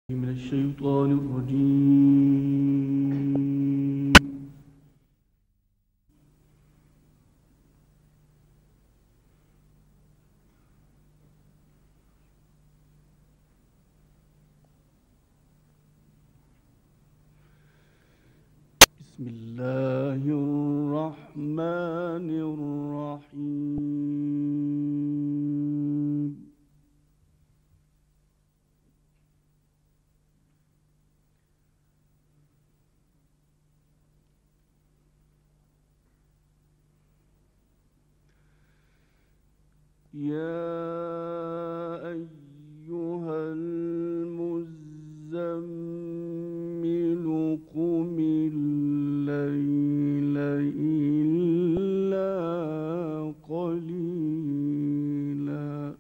من الشيطان الرجيم. بسم الله الرحمن الرحيم. يا أيها المزمل قم الليل إلا قليلا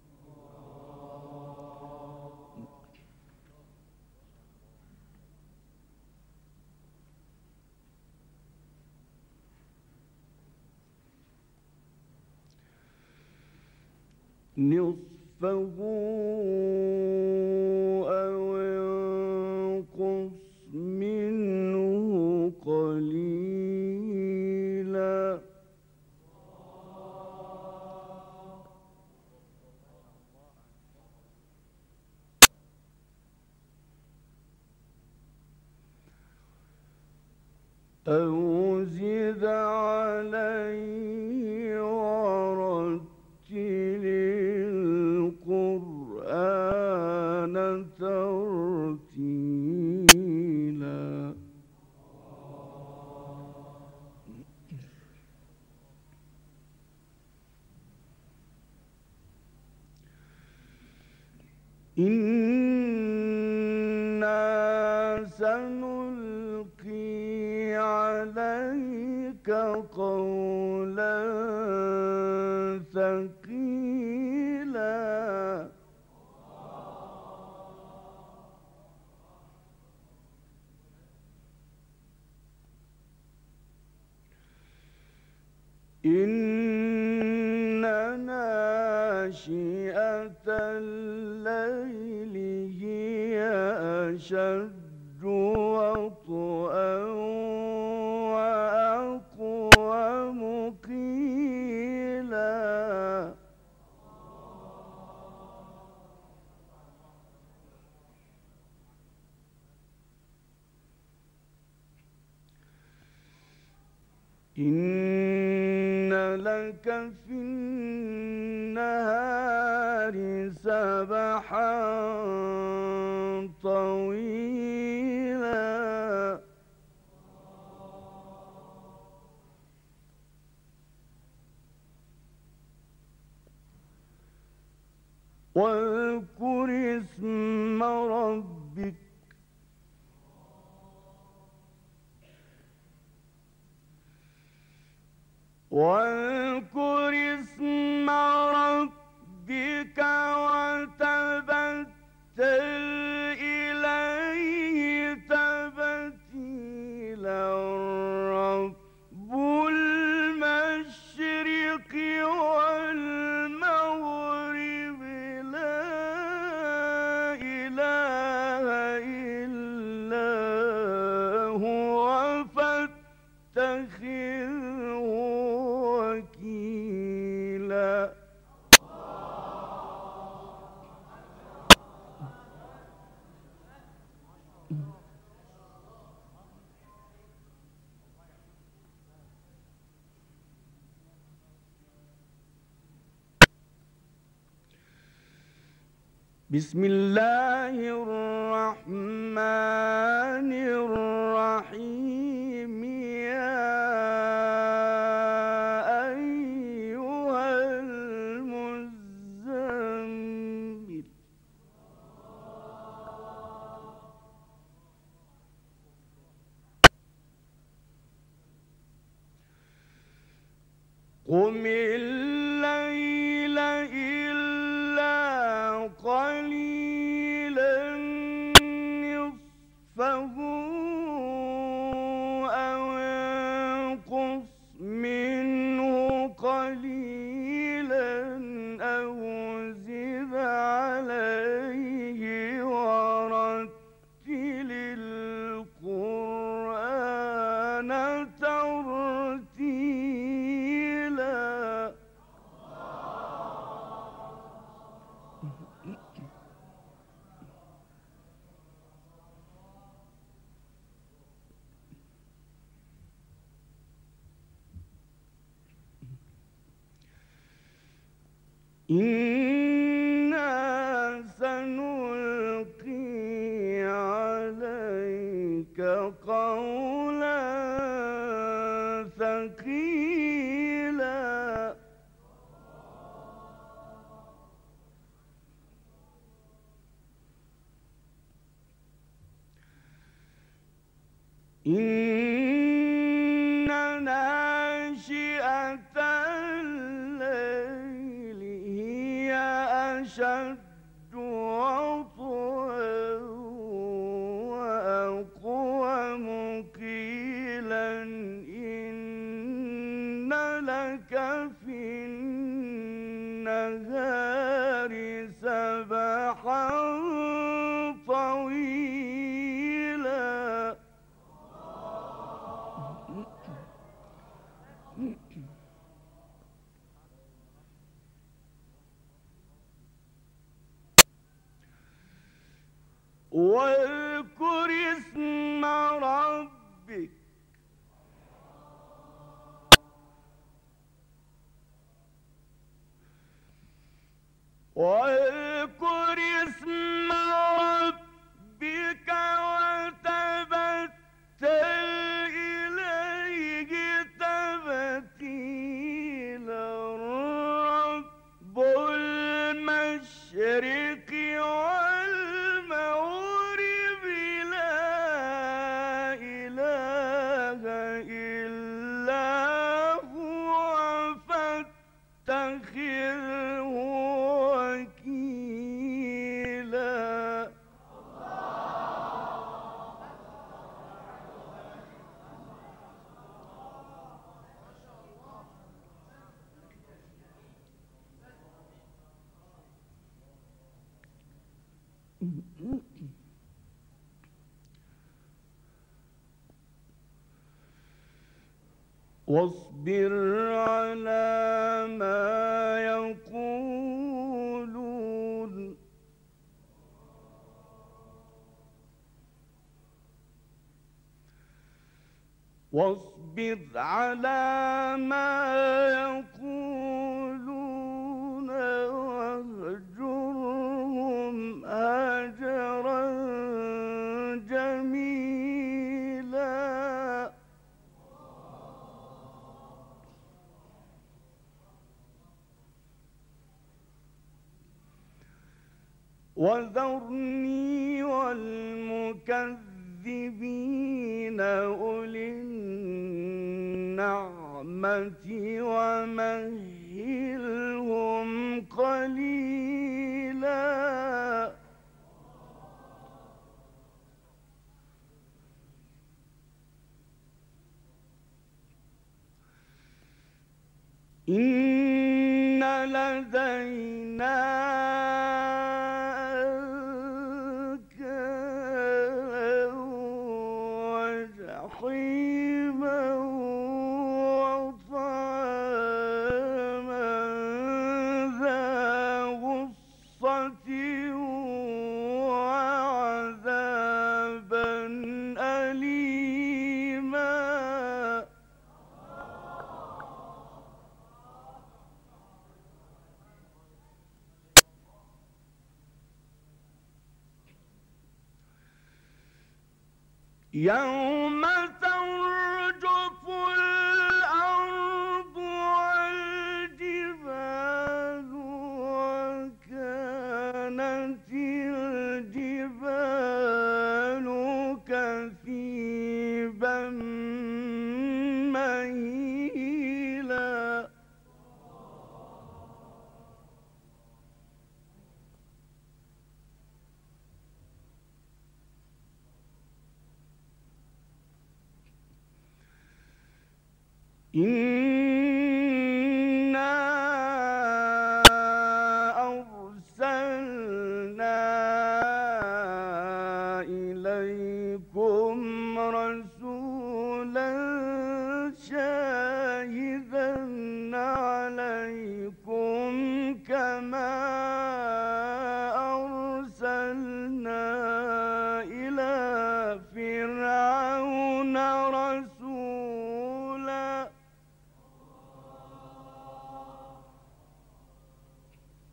نصفه أو انقص منه قليلا أو زد عليه ورتل القرآن ترتيلا إنا سنلقي عليك قولا ثقيلا إن ناشئة الليل هي أشد وطئا وأقوم قيلا إن لك في النهار سبحا طويلا واذكر اسم ربك واذكر اسم ربك وتبتل إليه تبتيلا رب المشرق والمغرب لا إله إلا هو فاتخذه وكيلا بسم الله الرحمن الرحيم. يا أيها المزمل قم الليل إلا قليلا نصفه أو انقص منه قليلا أو زد عليه ورتل إنا سنلقي عليك قولا ثقيلا إن ناشئة الليل هي أشد وطئا وأقوم قيلا إن لك في النهار سبحا طويلا واذكر اسم ربك واذكر اسم ربك وتبتل إليه تبتيلا رب المشرق والمغرب لا إله إلا هو فاتخذه وكيلا واصبر على ما يقولون واصبر على ما يقولون واهجرهم هجرا جميلا وذرني والمكذبين أولي النعمة ومهلهم قليلا إن لدينا وجحيما وطعاما ذا غصة وعذابا أليما يوم ترجف الأرض والجبال وكانت الجبال كثيبا مهيلا إنا أرسلنا إليكم رسولا شاهدا عليكم كما أرسلنا إلى فرعون رسولا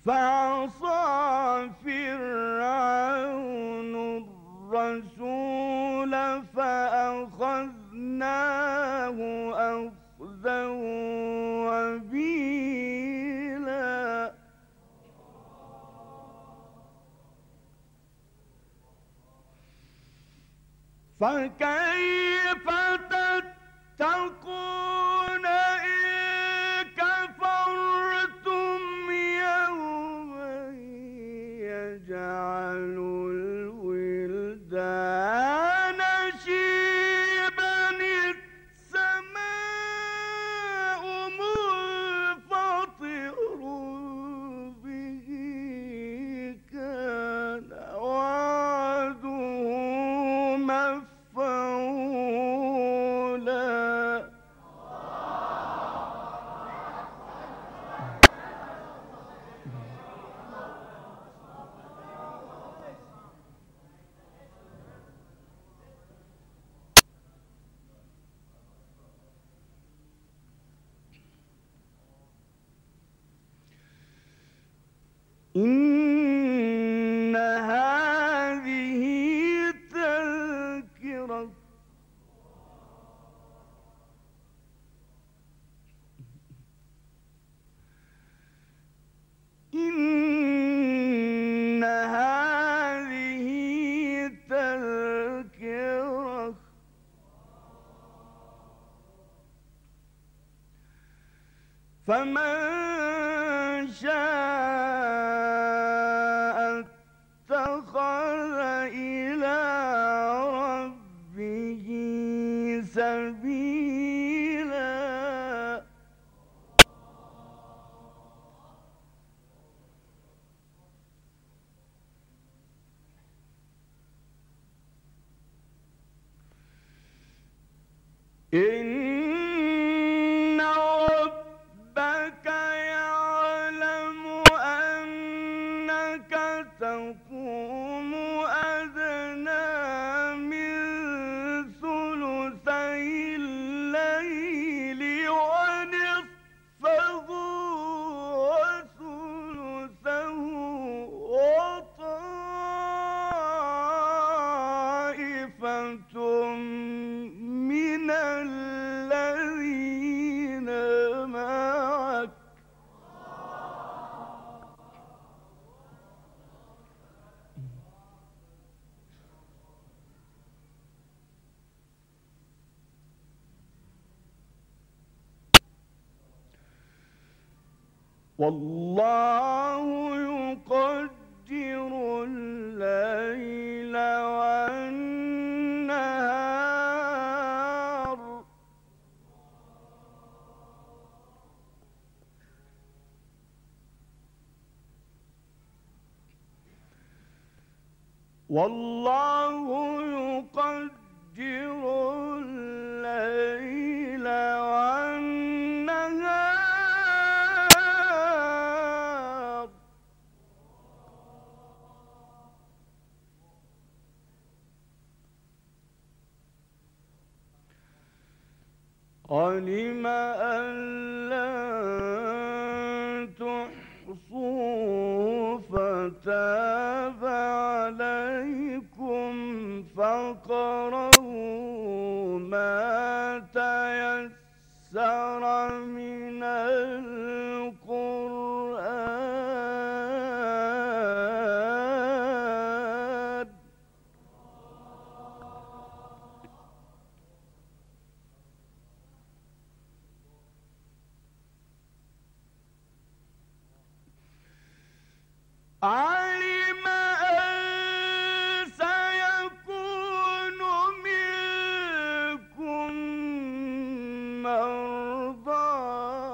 فعصى فرعون الرسول فأخذناه أخذا وبيلا. فكيف تتقون إن كفرتم يوما يجعل الولدان شيبا السماء منفطر به كان وعده مفعولا. إن هذه تذكرة إن هذه تذكرة فمن شاء اتخذ إلى ربه سبيلا. إن ربك يعلم أنك تقوم أدنى من ثلثي الليل ونصفه وثلثه وطائفة من الذين معك والله يقدر الليل والنهار والله يقدر الليل والنهار علم أن لن تحصوا فتاب عليكم فاقرؤوا ما تيسر من القرآن. علم أن سيكون منكم مرضى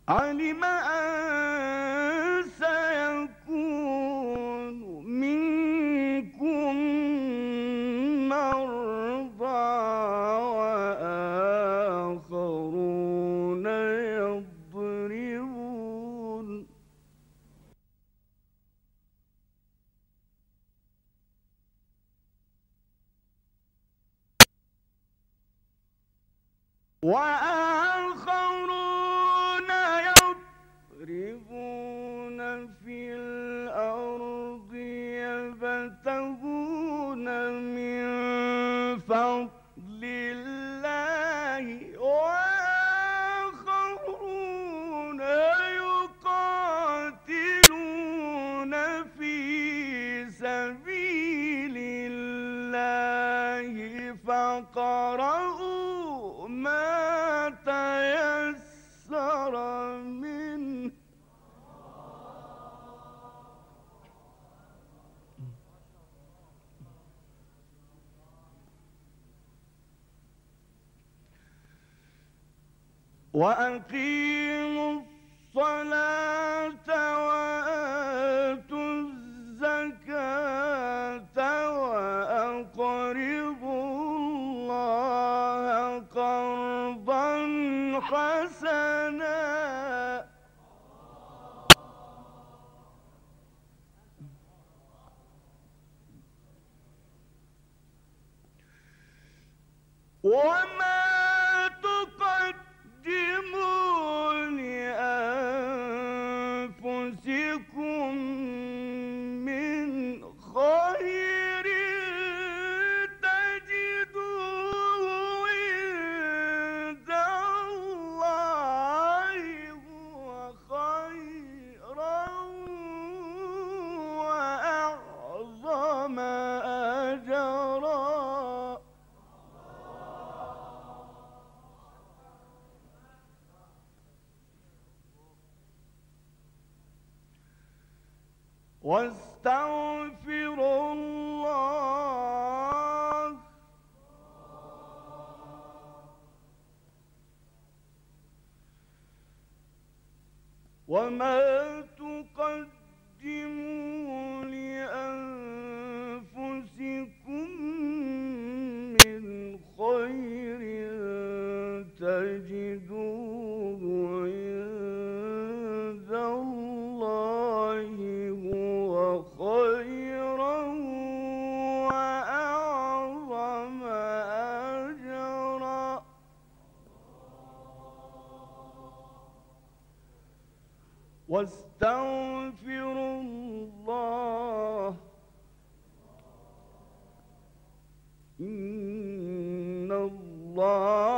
علم أن سيكون منكم مرضى وآخرون يضربون يضربون في الأرض يبتغون من فضل الله وآخرون يقاتلون في سبيل الله فاقرؤوا ما تيسر منه وأقيموا الصلاة وآتوا الزكاة وأقرضوا الله قرضا حسنا وما تقدموا لأنفسكم من خير تجدوه عند الله هو خيرا وأعظم أجرا واستغفروا الله وما تقدموا لأنفسكم من خير تجدوه عند الله هو خيرا وأعظم أجرا واستغفروا الله إن الله